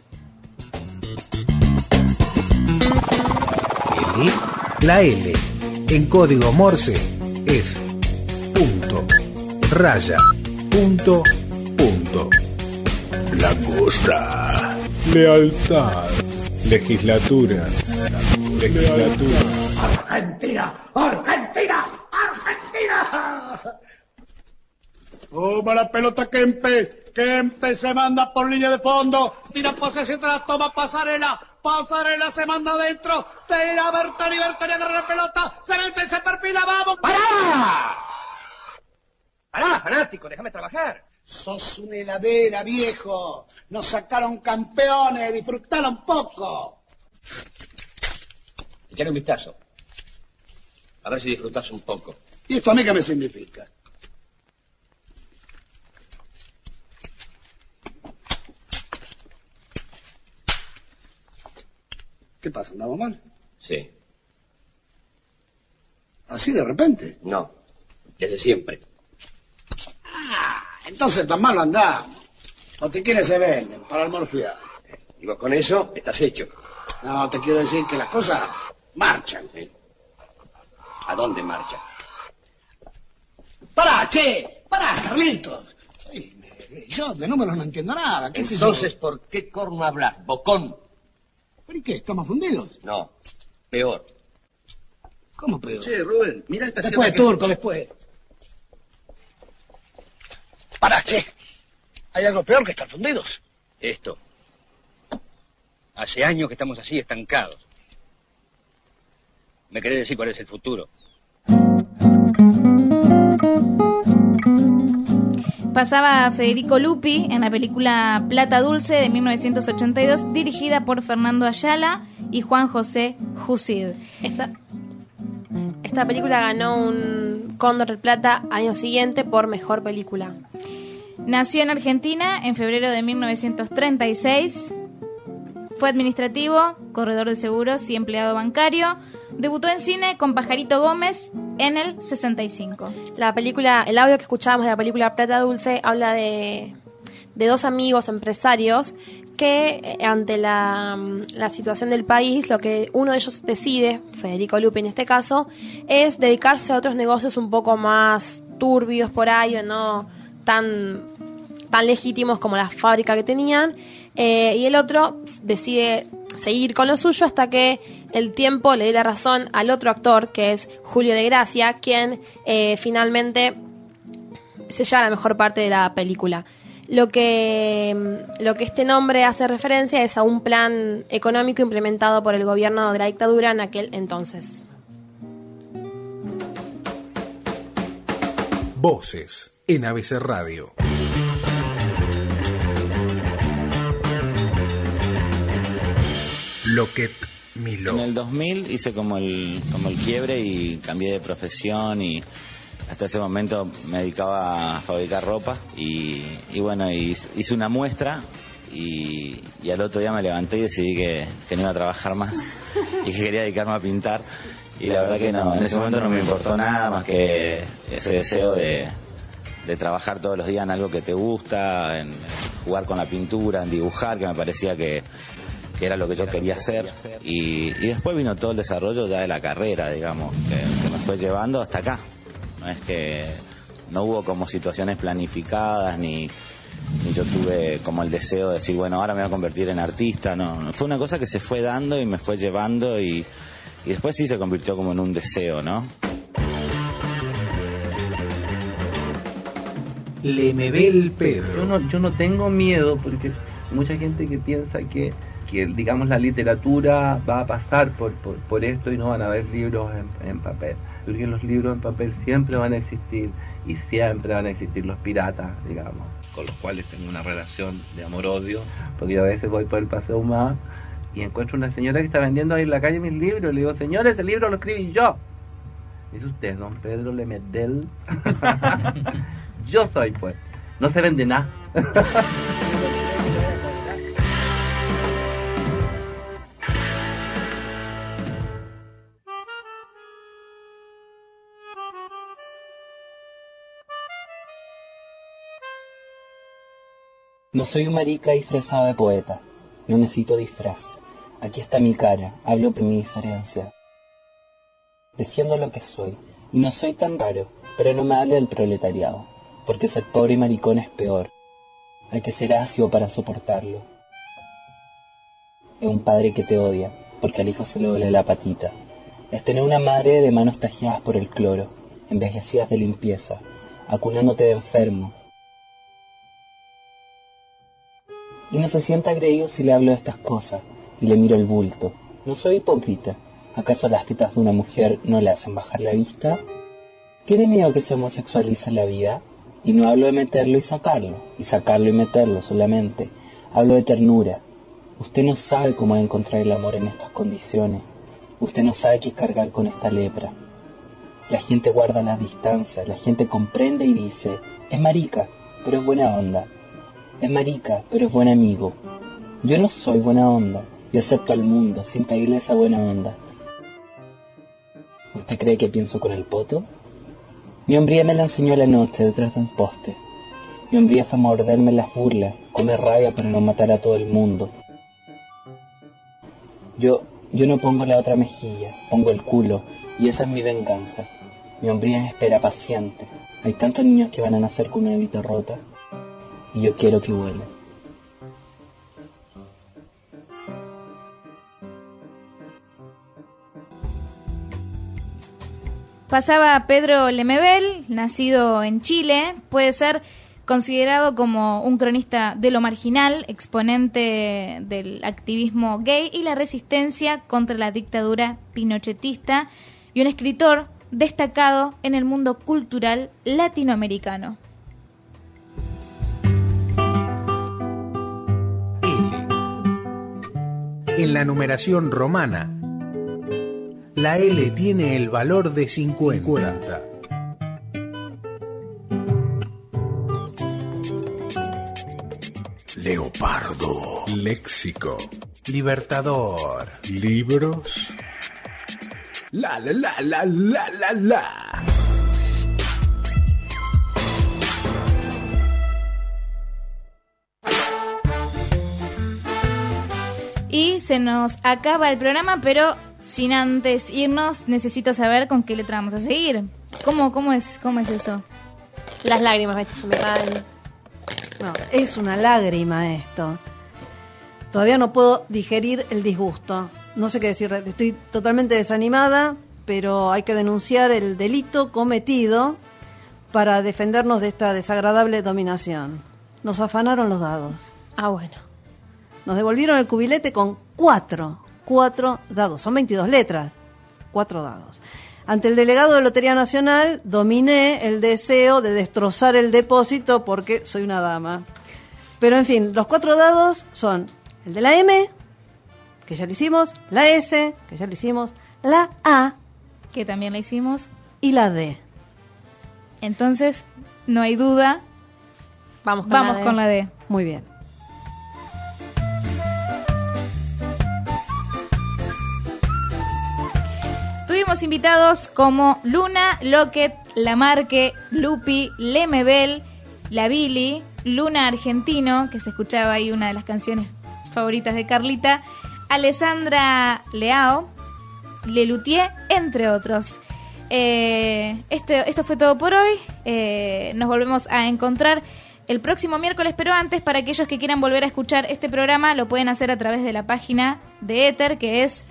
La L en código Morse es punto, raya, punto, punto. Langosta. Lealtad. Legislatura. Argentina, Argentina, Argentina. Toma la pelota, Kempe. Kempe se manda por línea de fondo. Tira posesión, toma pasarela. Pasarela se manda adentro. Tira Bertoni, Bertoni agarra la pelota. Se mete, se perfila, vamos. ¡Pará! ¡Pará, fanático! ¡Déjame trabajar! Sos una heladera, viejo. Nos sacaron campeones. Disfrutalo un poco. Echale un vistazo. A ver si disfrutás un poco. ¿Y esto a mí qué me significa? ¿Qué pasa? ¿Andamos mal? Sí. ¿Así de repente? No, desde siempre. Ah, entonces tan mal andamos. Botiquines se venden para almorfiar. Y vos con eso estás hecho. No, te quiero decir que las cosas marchan. ¿A dónde marchan? ¡Pará, che! ¡Pará, Carlitos! Ay, Yo de números no entiendo nada. ¿Qué sé yo? Entonces, ¿por qué corno hablas, bocón? ¿Pero y qué? ¿Estamos fundidos? No, peor. ¿Cómo peor? Che, Rubén, mira esta Después, sierra Turco, después. Pará, che. ¿Hay algo peor que estar fundidos? Esto. Hace años que estamos así, estancados. ¿Me querés decir cuál es el futuro? Pasaba Federico Lupi en la película Plata Dulce de 1982, dirigida por Fernando Ayala y Juan José Jusid. Esta película ganó un Cóndor de Plata al año siguiente por mejor película. Nació en Argentina en febrero de 1936. Fue administrativo, corredor de seguros y empleado bancario. Debutó en cine con Pajarito Gómez en el 65. La película, el audio que escuchábamos de la película Plata Dulce habla de dos amigos empresarios que ante la situación del país, lo que uno de ellos decide, Federico Lupi en este caso, es dedicarse a otros negocios un poco más turbios por ahí, o no tan legítimos como la fábrica que tenían, y el otro decide seguir con lo suyo hasta que el tiempo le dé la razón al otro actor, que es Julio de Gracia, quien finalmente se lleva la mejor parte de la película. Lo que este nombre hace referencia es a un plan económico implementado por el gobierno de la dictadura en aquel entonces. Voces en ABC Radio. Loquet Miló. En el 2000 hice como el quiebre y cambié de profesión, y hasta ese momento me dedicaba a fabricar ropa y bueno, hice una muestra y al otro día me levanté y decidí que no iba a trabajar más y que quería dedicarme a pintar, y la verdad que no, en ese momento no me importó nada más que ese deseo de trabajar todos los días en algo que te gusta, en jugar con la pintura, en dibujar, que me parecía que era lo que yo quería hacer, y después vino todo el desarrollo ya de la carrera, digamos, que me fue llevando hasta acá. No es que no hubo como situaciones planificadas, ni yo tuve como el deseo de decir, bueno, ahora me voy a convertir en artista, no, fue una cosa que se fue dando y me fue llevando, y después sí se convirtió como en un deseo, ¿no? Lemebel Pedro. Yo no tengo miedo, porque mucha gente que piensa que digamos la literatura va a pasar por esto y no van a haber libros en papel, porque los libros en papel siempre van a existir, y siempre van a existir los piratas, digamos, con los cuales tengo una relación de amor-odio, porque yo a veces voy por el Paseo Humada y encuentro una señora que está vendiendo ahí en la calle mis libros, y le digo, señora, ese libro lo escribí yo. Dice usted, don Pedro Lemebel. Yo soy, pues, no se vende nada. No soy un marica disfrazado de poeta, no necesito disfraz. Aquí está mi cara, hablo por mi diferencia. Defiendo lo que soy, y no soy tan raro, pero no me hable del proletariado, porque ser pobre y maricón es peor. Hay que ser ácido para soportarlo. Es un padre que te odia, porque al hijo se le duele la patita. Es tener una madre de manos tajeadas por el cloro, envejecidas de limpieza, acunándote de enfermo. Y no se sienta agredido si le hablo de estas cosas y le miro el bulto. No soy hipócrita. ¿Acaso las tetas de una mujer no le hacen bajar la vista? ¿Tiene miedo que se homosexualice la vida? Y no hablo de meterlo y sacarlo y meterlo solamente. Hablo de ternura. Usted no sabe cómo encontrar el amor en estas condiciones. Usted no sabe qué es cargar con esta lepra. La gente guarda las distancias, la gente comprende y dice, es marica, pero es buena onda. Es marica, pero es buen amigo. Yo no soy buena onda. Yo acepto al mundo sin pedirle esa buena onda. ¿Usted cree que pienso con el poto? Mi hombría me la enseñó la noche detrás de un poste. Mi hombría fue morderme las burlas, comer rabia para no matar a todo el mundo. Yo no pongo la otra mejilla, pongo el culo, y esa es mi venganza. Mi hombría me espera paciente. Hay tantos niños que van a nacer con una herida rota. y yo quiero que vuelva. Pasaba Pedro Lemebel, nacido en Chile, puede ser considerado como un cronista de lo marginal, exponente del activismo gay y la resistencia contra la dictadura pinochetista, y un escritor destacado en el mundo cultural latinoamericano. En la numeración romana, la L tiene el valor de 50. Leopardo. Léxico. Libertador. Libros. La. Y se nos acaba el programa, pero sin antes irnos, necesito saber con qué letra vamos a seguir. ¿Cómo es eso? Las lágrimas, ¿viste? Se me caen. No, es una lágrima esto. Todavía no puedo digerir el disgusto. No sé qué decir, estoy totalmente desanimada, pero hay que denunciar el delito cometido para defendernos de esta desagradable dominación. Nos afanaron los dados. Ah, bueno. Nos devolvieron el cubilete con 4 dados. Son 22 letras. 4 dados. Ante el delegado de Lotería Nacional dominé el deseo de destrozar el depósito porque soy una dama. Pero en fin, los 4 dados son el de la M, que ya lo hicimos, la S, que ya lo hicimos, la A, que también la hicimos, y la D. Entonces, no hay duda. Vamos con la D. Muy bien. Tuvimos invitados como Luna, Lockett, Lamarque, Lupi, Lemebel, La Billy, Luna Argentino, que se escuchaba ahí una de las canciones favoritas de Carlita, Alessandra Leao, Lelutier, entre otros. Esto fue todo por hoy. Nos volvemos a encontrar el próximo miércoles, pero antes, para aquellos que quieran volver a escuchar este programa, lo pueden hacer a través de la página de Éter, que es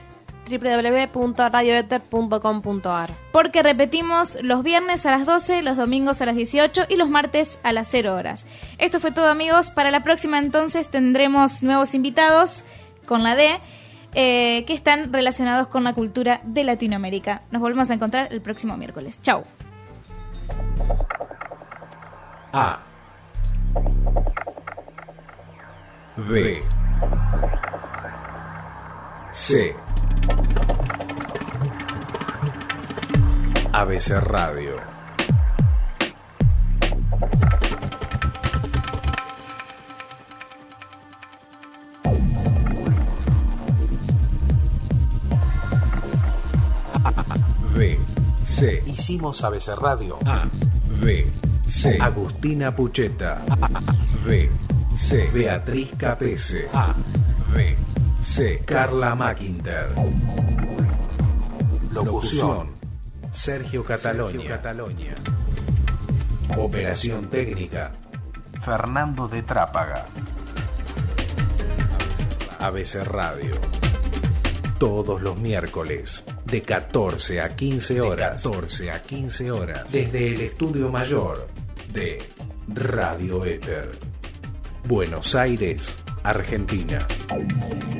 www.radioether.com.ar. Porque repetimos los viernes a las 12, los domingos a las 18 y los martes a las 0 horas. Esto fue todo, amigos. Para la próxima entonces tendremos nuevos invitados con la D, que están relacionados con la cultura de Latinoamérica. Nos volvemos a encontrar el próximo miércoles. Chau. A. B. C. ABC Radio. B. C. Hicimos ABC Radio. A. B. C. Agustina Pucheta. A. B. C. Beatriz Capese. A. B. C. Carla Mackinter. Locución: Sergio Catalonia. Operación técnica: Fernando de Trápaga. ABC Radio. Todos los miércoles, de 14 a 15 horas. Desde el estudio mayor de Radio Éter. Buenos Aires, Argentina.